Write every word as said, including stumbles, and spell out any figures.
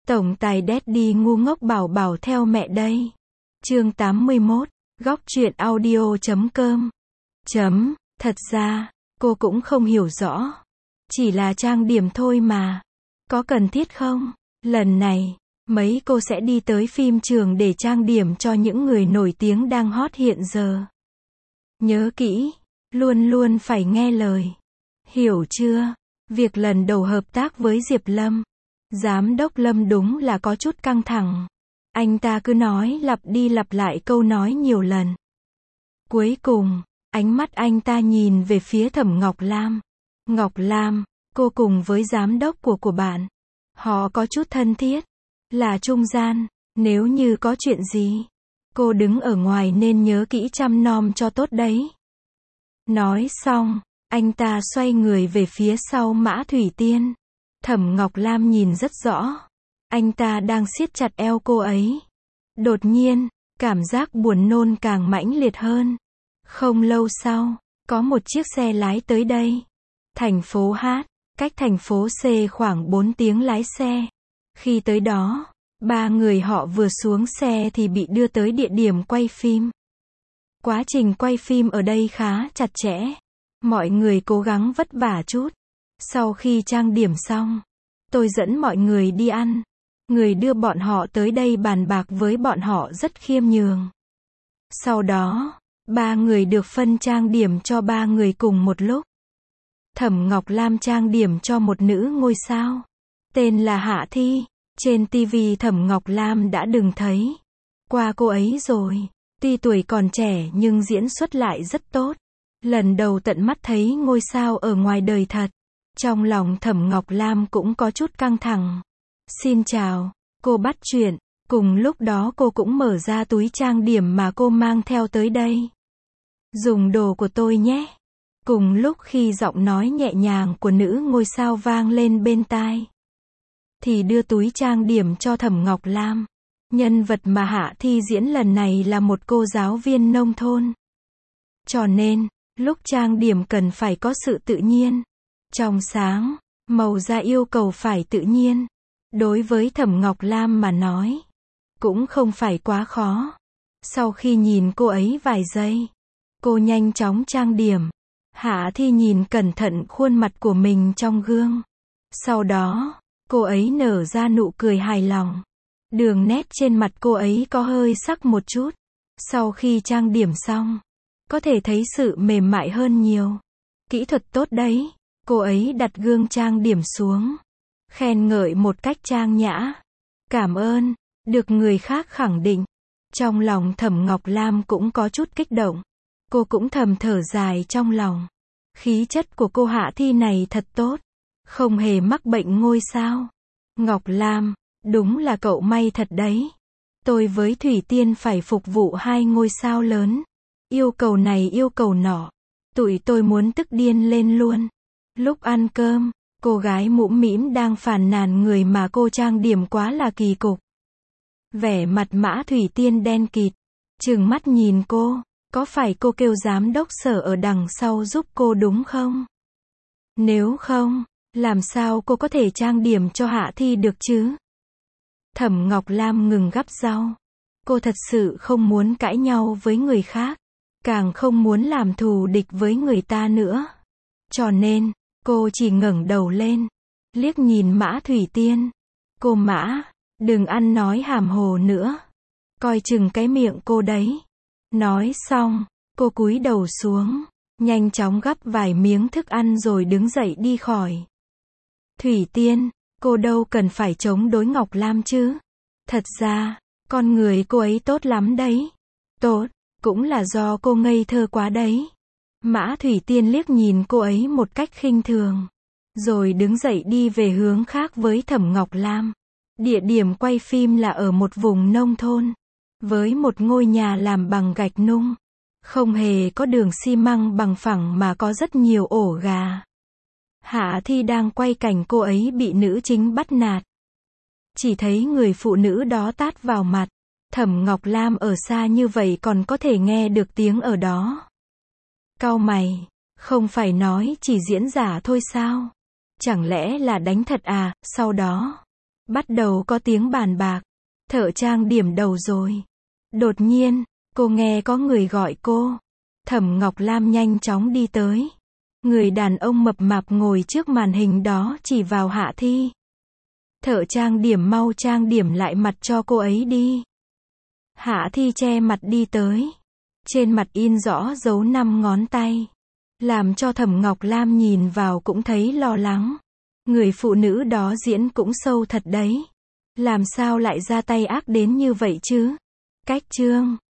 Tổng tài Daddy ngu ngốc bảo bảo theo mẹ đây. Chương tám mươi mốt, góc truyện audio chấm com. Chấm, thật ra, cô cũng không hiểu rõ. Chỉ là trang điểm thôi mà. Có cần thiết không? Lần này, mấy cô sẽ đi tới phim trường để trang điểm cho những người nổi tiếng đang hot hiện giờ. Nhớ kỹ, luôn luôn phải nghe lời. Hiểu chưa? Việc lần đầu hợp tác với Diệp Lâm, Giám đốc Lâm đúng là có chút căng thẳng. Anh ta cứ nói lặp đi lặp lại câu nói nhiều lần. Cuối cùng, ánh mắt anh ta nhìn về phía Thẩm Ngọc Lam. Ngọc Lam, cô cùng với giám đốc của của bạn, họ có chút thân thiết, là trung gian, nếu như có chuyện gì, cô đứng ở ngoài nên nhớ kỹ chăm nom cho tốt đấy. Nói xong, anh ta xoay người về phía sau Mã Thủy Tiên. Thẩm Ngọc Lam nhìn rất rõ, anh ta đang siết chặt eo cô ấy. Đột nhiên, cảm giác buồn nôn càng mãnh liệt hơn. Không lâu sau, có một chiếc xe lái tới đây. Thành phố H, cách thành phố C khoảng bốn tiếng lái xe. Khi tới đó, ba người họ vừa xuống xe thì bị đưa tới địa điểm quay phim. Quá trình quay phim ở đây khá chặt chẽ. Mọi người cố gắng vất vả chút. Sau khi trang điểm xong, tôi dẫn mọi người đi ăn. Người đưa bọn họ tới đây bàn bạc với bọn họ rất khiêm nhường. Sau đó, ba người được phân trang điểm cho ba người cùng một lúc. Thẩm Ngọc Lam trang điểm cho một nữ ngôi sao, tên là Hạ Thi. Trên ti vi Thẩm Ngọc Lam đã từng thấy qua cô ấy rồi. Tuy tuổi còn trẻ nhưng diễn xuất lại rất tốt. Lần đầu tận mắt thấy ngôi sao ở ngoài đời thật. Trong lòng Thẩm Ngọc Lam cũng có chút căng thẳng. Xin chào, cô bắt chuyện. Cùng lúc đó cô cũng mở ra túi trang điểm mà cô mang theo tới đây. Dùng đồ của tôi nhé. Cùng lúc khi giọng nói nhẹ nhàng của nữ ngôi sao vang lên bên tai, thì đưa túi trang điểm cho Thẩm Ngọc Lam. Nhân vật mà Hạ Thi diễn lần này là một cô giáo viên nông thôn. Cho nên, lúc trang điểm cần phải có sự tự nhiên, trong sáng, màu da yêu cầu phải tự nhiên. Đối với Thẩm Ngọc Lam mà nói, cũng không phải quá khó. Sau khi nhìn cô ấy vài giây, cô nhanh chóng trang điểm. Hạ Thi nhìn cẩn thận khuôn mặt của mình trong gương. Sau đó, cô ấy nở ra nụ cười hài lòng. Đường nét trên mặt cô ấy có hơi sắc một chút. Sau khi trang điểm xong, có thể thấy sự mềm mại hơn nhiều. Kỹ thuật tốt đấy. Cô ấy đặt gương trang điểm xuống, khen ngợi một cách trang nhã. Cảm ơn, được người khác khẳng định. Trong lòng Thẩm Ngọc Lam cũng có chút kích động. Cô cũng thầm thở dài trong lòng. Khí chất của cô Hạ Thi này thật tốt. Không hề mắc bệnh ngôi sao. Ngọc Lam, đúng là cậu may thật đấy. Tôi với Thủy Tiên phải phục vụ hai ngôi sao lớn. Yêu cầu này yêu cầu nọ. Tụi tôi muốn tức điên lên luôn. Lúc ăn cơm, cô gái mũm mĩm đang phàn nàn người mà cô trang điểm quá là kỳ cục. Vẻ mặt Mã Thủy Tiên đen kịt, trừng mắt nhìn cô. Có phải cô kêu giám đốc Sở ở đằng sau giúp cô đúng không? Nếu không, làm sao cô có thể trang điểm cho Hạ Thi được chứ? Thẩm Ngọc Lam ngừng gắp rau. Cô thật sự không muốn cãi nhau với người khác, càng không muốn làm thù địch với người ta nữa. Cho nên, cô chỉ ngẩng đầu lên, liếc nhìn Mã Thủy Tiên. Cô Mã, đừng ăn nói hàm hồ nữa. Coi chừng cái miệng cô đấy. Nói xong, cô cúi đầu xuống, nhanh chóng gắp vài miếng thức ăn rồi đứng dậy đi khỏi. Thủy Tiên, cô đâu cần phải chống đối Ngọc Lam chứ. Thật ra, con người cô ấy tốt lắm đấy. Tốt, cũng là do cô ngây thơ quá đấy. Mã Thủy Tiên liếc nhìn cô ấy một cách khinh thường, rồi đứng dậy đi về hướng khác với Thẩm Ngọc Lam. Địa điểm quay phim là ở một vùng nông thôn, với một ngôi nhà làm bằng gạch nung. Không hề có đường xi măng bằng phẳng mà có rất nhiều ổ gà. Hạ Thi đang quay cảnh cô ấy bị nữ chính bắt nạt. Chỉ thấy người phụ nữ đó tát vào mặt. Thẩm Ngọc Lam ở xa như vậy còn có thể nghe được tiếng ở đó. Cau mày, không phải nói chỉ diễn giả thôi sao? Chẳng lẽ là đánh thật à? Sau đó, Bắt đầu có tiếng bàn bạc. Thợ trang điểm đầu rồi. Đột nhiên, cô nghe có người gọi cô. Thẩm Ngọc Lam nhanh chóng đi tới. Người đàn ông mập mạp ngồi trước màn hình đó chỉ vào Hạ Thi. Thợ trang điểm mau trang điểm lại mặt cho cô ấy đi. Hạ Thi che mặt đi tới. Trên mặt in rõ dấu năm ngón tay. Làm cho Thẩm Ngọc Lam nhìn vào cũng thấy lo lắng. Người phụ nữ đó diễn cũng sâu thật đấy. Làm sao lại ra tay ác đến như vậy chứ? Cách chương